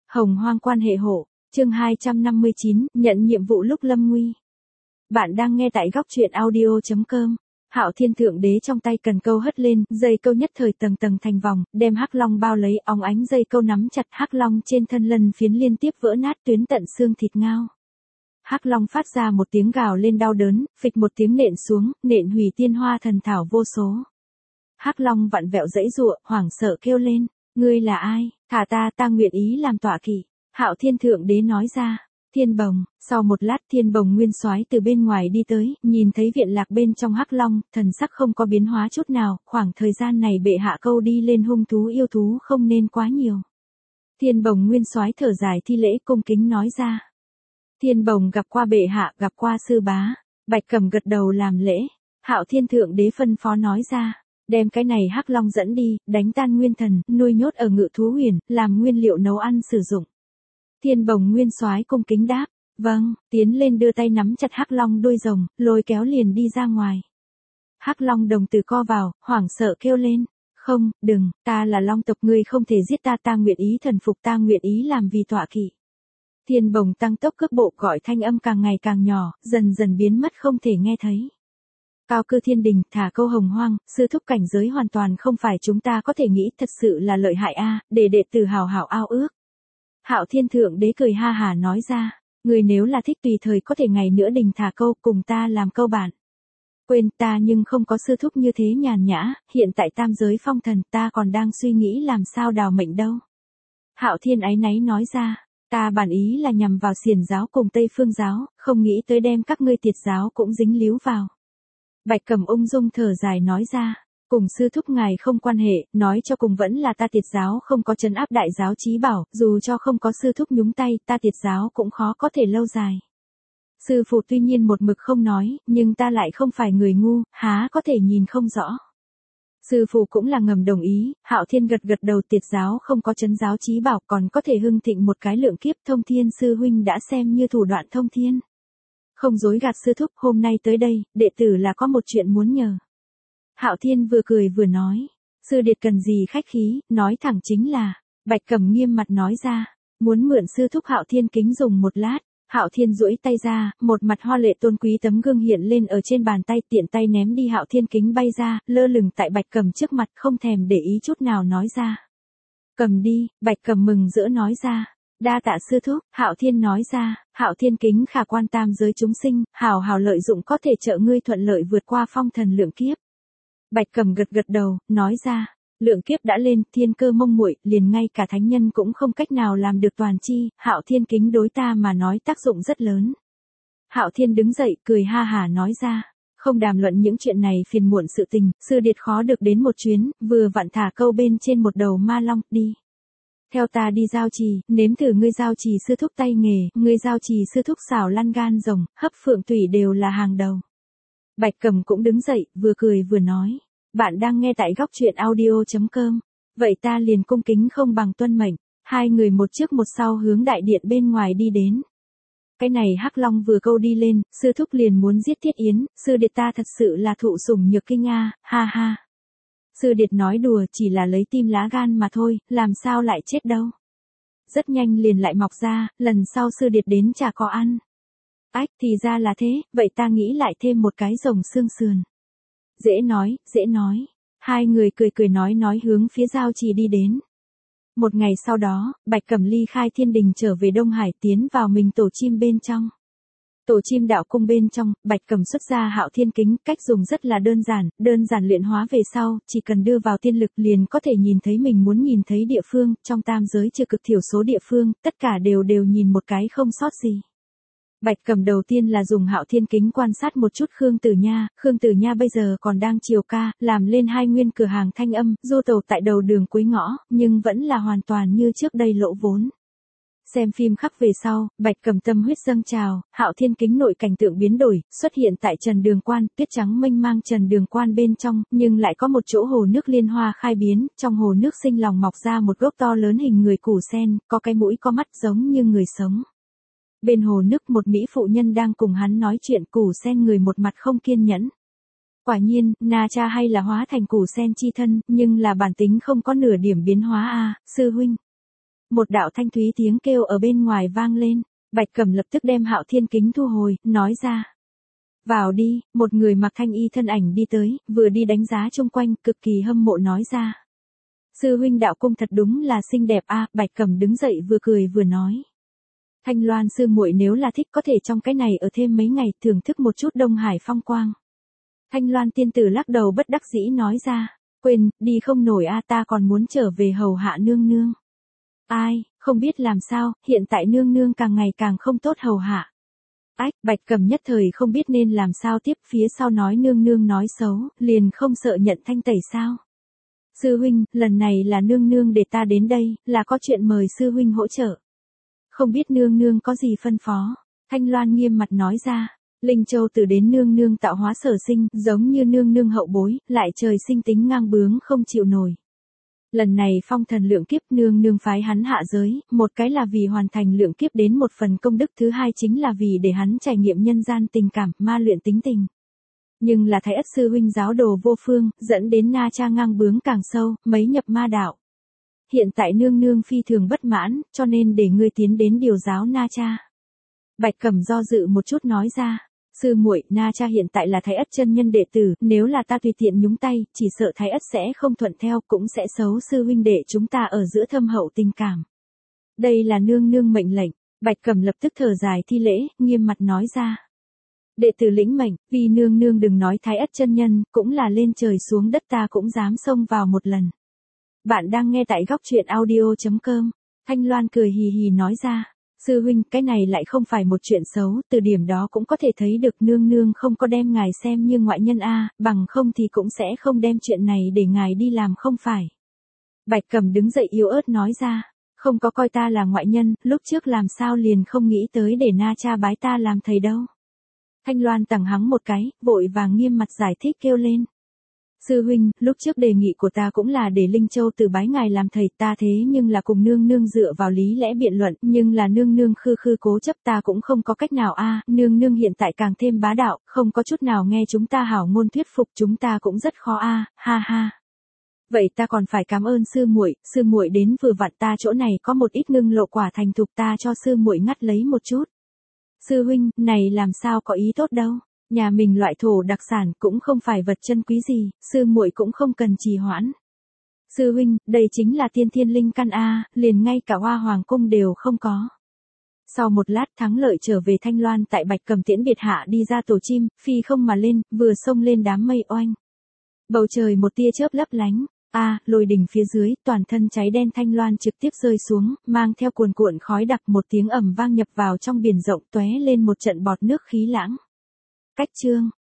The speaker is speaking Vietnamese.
Hồng hoang quan hệ hộ, chương 259, nhận nhiệm vụ lúc lâm nguy. Bạn đang nghe tại góc truyện audio.com. Hạo Thiên Thượng Đế trong tay cần câu hất lên, dây câu nhất thời tầng tầng thành vòng, đem hắc long bao lấy, óng ánh dây câu nắm chặt hắc long trên thân lân phiến liên tiếp vỡ nát tuyến tận xương thịt ngao. Hắc long phát ra một tiếng gào lên đau đớn, phịch một tiếng nện xuống, nện hủy tiên hoa thần thảo vô số. Hắc long vặn vẹo giãy giụa, hoảng sợ kêu lên, ngươi là ai? Thả ta nguyện ý làm tọa kỵ. Hạo Thiên Thượng Đế nói ra. Thiên Bồng, sau một lát Thiên Bồng nguyên soái từ bên ngoài đi tới, nhìn thấy viện lạc bên trong hắc long, thần sắc không có biến hóa chút nào, khoảng thời gian này bệ hạ câu đi lên hung thú yêu thú không nên quá nhiều. Thiên Bồng nguyên soái thở dài thi lễ cung kính nói ra. Thiên Bồng gặp qua bệ hạ, gặp qua sư bá. Bạch Cầm gật đầu làm lễ. Hạo Thiên Thượng Đế phân phó nói ra. Đem cái này hắc long dẫn đi, đánh tan nguyên thần, nuôi nhốt ở ngự thú huyền, làm nguyên liệu nấu ăn sử dụng. Thiên Bồng nguyên soái cung kính đáp, vâng, tiến lên đưa tay nắm chặt hắc long đuôi rồng, lôi kéo liền đi ra ngoài. Hắc long đồng tử co vào, hoảng sợ kêu lên, không, đừng, ta là long tộc, ngươi không thể giết ta nguyện ý thần phục, ta nguyện ý làm vì tọa kỵ. Thiên Bồng tăng tốc cước bộ, gọi thanh âm càng ngày càng nhỏ, dần dần biến mất không thể nghe thấy. Cao cư thiên đình, thả câu hồng hoang, sư thúc cảnh giới hoàn toàn không phải chúng ta có thể nghĩ, thật sự là lợi hại a, để đệ tử hào hào ao ước. Hạo Thiên Thượng Đế cười ha hà nói ra, người nếu là thích tùy thời có thể ngày nữa đình thả câu cùng ta làm câu bạn. Quên ta nhưng không có sư thúc như thế nhàn nhã, hiện tại tam giới phong thần ta còn đang suy nghĩ làm sao đào mệnh đâu. Hạo Thiên áy náy nói ra, ta bản ý là nhằm vào Xiển giáo cùng Tây Phương giáo, không nghĩ tới đem các ngươi Tiệt giáo cũng dính líu vào. Bạch Cầm ung dung thở dài nói ra, cùng sư thúc ngài không quan hệ, nói cho cùng vẫn là ta Tiệt giáo không có trấn áp đại giáo chí bảo, dù cho không có sư thúc nhúng tay, ta Tiệt giáo cũng khó có thể lâu dài. Sư phụ tuy nhiên một mực không nói, nhưng ta lại không phải người ngu, há có thể nhìn không rõ. Sư phụ cũng là ngầm đồng ý, Hạo Thiên gật gật đầu, Tiệt giáo không có trấn giáo chí bảo còn có thể hưng thịnh một cái lượng kiếp, Thông Thiên sư huynh đã xem như thủ đoạn thông thiên. Không dối gạt sư thúc, hôm nay tới đây, đệ tử là có một chuyện muốn nhờ. Hạo Thiên vừa cười vừa nói, sư điệt cần gì khách khí, nói thẳng chính là, Bạch Cầm nghiêm mặt nói ra, muốn mượn sư thúc. Hạo Thiên kính dùng một lát, Hạo Thiên duỗi tay ra, một mặt hoa lệ tôn quý tấm gương hiện lên ở trên bàn tay, tiện tay ném đi, Hạo Thiên kính bay ra, lơ lửng tại Bạch Cầm trước mặt, không thèm để ý chút nào nói ra. Cầm đi, Bạch Cầm mừng rỡ nói ra. Đa tạ sư thúc, Hạo Thiên nói ra, Hạo Thiên kính khả quan tam giới chúng sinh, hào hào lợi dụng có thể trợ ngươi thuận lợi vượt qua phong thần lượng kiếp. Bạch Cầm gật gật đầu, nói ra, lượng kiếp đã lên, thiên cơ mông muội, liền ngay cả thánh nhân cũng không cách nào làm được toàn chi, Hạo Thiên kính đối ta mà nói tác dụng rất lớn. Hạo Thiên đứng dậy, cười ha hà nói ra, không đàm luận những chuyện này phiền muộn sự tình, sư điệt khó được đến một chuyến, vừa vặn thả câu bên trên một đầu ma long, đi. Theo ta đi giao trì, nếm thử ngươi giao trì sư thúc tay nghề, ngươi giao trì sư thúc xảo lăn gan rồng, hấp phượng tủy đều là hàng đầu. Bạch Cầm cũng đứng dậy, vừa cười vừa nói, bạn đang nghe tại góc truyện audio.com, vậy ta liền cung kính không bằng tuân mệnh. Hai người một trước một sau hướng đại điện bên ngoài đi đến. Cái này hắc long vừa câu đi lên, sư thúc liền muốn giết Thiết Yến, sư điệt ta thật sự là thụ sủng nhược kinh a, ha ha. Sư điệt nói đùa, chỉ là lấy tim lá gan mà thôi, làm sao lại chết đâu. Rất nhanh liền lại mọc ra, lần sau sư điệt đến chả có ăn. Ách, thì ra là thế, vậy ta nghĩ lại thêm một cái rồng xương sườn. Dễ nói, dễ nói. Hai người cười nói hướng phía giao trì đi đến. Một ngày sau đó, Bạch Cầm ly khai thiên đình trở về Đông Hải, tiến vào mình tổ chim bên trong. Tổ chim đạo cung bên trong, Bạch Cầm xuất ra Hạo Thiên kính, cách dùng rất là đơn giản luyện hóa về sau, chỉ cần đưa vào tiên lực liền có thể nhìn thấy mình muốn nhìn thấy địa phương, trong tam giới trừ cực thiểu số địa phương, tất cả đều nhìn một cái không sót gì. Bạch Cầm đầu tiên là dùng Hạo Thiên kính quan sát một chút Khương Tử Nha bây giờ còn đang chiều ca, làm lên hai nguyên cửa hàng thanh âm, du tàu tại đầu đường cuối ngõ, nhưng vẫn là hoàn toàn như trước đây lỗ vốn. Xem phim khắc về sau, Bạch Cầm tâm huyết dâng trào, Hạo Thiên kính nội cảnh tượng biến đổi, xuất hiện tại Trần Đường Quan, tuyết trắng mênh mang Trần Đường Quan bên trong, nhưng lại có một chỗ hồ nước liên hoa khai biến, trong hồ nước sinh lòng mọc ra một gốc to lớn hình người củ sen, có cái mũi có mắt giống như người sống. Bên hồ nước một mỹ phụ nhân đang cùng hắn nói chuyện, củ sen người một mặt không kiên nhẫn. Quả nhiên, na cha hay là hóa thành củ sen chi thân, nhưng là bản tính không có nửa điểm biến hóa a, sư huynh. Một đạo thanh thúy tiếng kêu ở bên ngoài vang lên, Bạch Cẩm lập tức đem Hạo Thiên kính thu hồi, nói ra. Vào đi, một người mặc thanh y thân ảnh đi tới, vừa đi đánh giá chung quanh, cực kỳ hâm mộ nói ra. Sư huynh đạo cung thật đúng là xinh đẹp a. Bạch Cẩm đứng dậy vừa cười vừa nói. Thanh Loan sư muội nếu là thích có thể trong cái này ở thêm mấy ngày thưởng thức một chút Đông Hải phong quang. Thanh Loan tiên tử lắc đầu bất đắc dĩ nói ra, quên, đi không nổi a, ta còn muốn trở về hầu hạ nương nương. Ai, không biết làm sao, hiện tại nương nương càng ngày càng không tốt hầu hạ. Ách, Bạch Cẩm nhất thời không biết nên làm sao tiếp, phía sau nói nương nương nói xấu, liền không sợ nhận thanh tẩy sao. Sư huynh, lần này là nương nương để ta đến đây, là có chuyện mời sư huynh hỗ trợ. Không biết nương nương có gì phân phó. Thanh Loan nghiêm mặt nói ra, Linh Châu từ đến nương nương tạo hóa sở sinh, giống như nương nương hậu bối, lại trời sinh tính ngang bướng không chịu nổi. Lần này phong thần lượng kiếp nương nương phái hắn hạ giới, một cái là vì hoàn thành lượng kiếp đến một phần công đức, thứ hai chính là vì để hắn trải nghiệm nhân gian tình cảm, ma luyện tính tình. Nhưng là Thái Ất sư huynh giáo đồ vô phương, dẫn đến Na Cha ngang bướng càng sâu, mấy nhập ma đạo. Hiện tại nương nương phi thường bất mãn, cho nên để ngươi tiến đến điều giáo Na Cha. Bạch Cẩm do dự một chút nói ra, sư muội, Na Cha hiện tại là Thái Ất chân nhân đệ tử, nếu là ta tùy tiện nhúng tay, chỉ sợ Thái Ất sẽ không thuận theo, cũng sẽ xấu sư huynh đệ chúng ta ở giữa thâm hậu tình cảm. Đây là nương nương mệnh lệnh. Bạch Cẩm lập tức thở dài thi lễ, nghiêm mặt nói ra. Đệ tử lĩnh mệnh, vì nương nương đừng nói Thái Ất chân nhân, cũng là lên trời xuống đất ta cũng dám xông vào một lần. Bạn đang nghe tại góc truyện audio.com. Thanh Loan cười hì hì nói ra. Sư huynh, cái này lại không phải một chuyện xấu, từ điểm đó cũng có thể thấy được nương nương không có đem ngài xem như ngoại nhân a, bằng không thì cũng sẽ không đem chuyện này để ngài đi làm không phải. Bạch Cẩm đứng dậy yếu ớt nói ra, không có coi ta là ngoại nhân, lúc trước làm sao liền không nghĩ tới để Na Cha bái ta làm thầy đâu. Thanh Loan tằng hắng một cái, vội vàng nghiêm mặt giải thích kêu lên. Sư huynh, lúc trước đề nghị của ta cũng là để Linh Châu từ bái ngài làm thầy, ta thế nhưng là cùng nương nương dựa vào lý lẽ biện luận, nhưng là nương nương khư khư cố chấp, ta cũng không có cách nào a. Nương nương hiện tại càng thêm bá đạo, không có chút nào nghe chúng ta hảo ngôn thuyết phục, chúng ta cũng rất khó a, ha ha. Vậy ta còn phải cảm ơn sư muội đến vừa vặn, ta chỗ này có một ít ngưng lộ quả thành thục, ta cho sư muội ngắt lấy một chút. Sư huynh, này làm sao có ý tốt đâu. Nhà mình loại thổ đặc sản cũng không phải vật chân quý gì, sư muội cũng không cần trì hoãn. Sư huynh, đây chính là tiên thiên linh căn a, liền ngay cả Hoa Hoàng cung đều không có. Sau một lát thắng lợi trở về Thanh Loan tại Bạch Cẩm tiễn biệt hạ đi ra tổ chim, phi không mà lên, vừa xông lên đám mây oanh. Bầu trời một tia chớp lấp lánh, lôi đỉnh phía dưới, toàn thân cháy đen Thanh Loan trực tiếp rơi xuống, mang theo cuồn cuộn khói đặc, một tiếng ầm vang nhập vào trong biển rộng, tóe lên một trận bọt nước khí lãng. Cách chương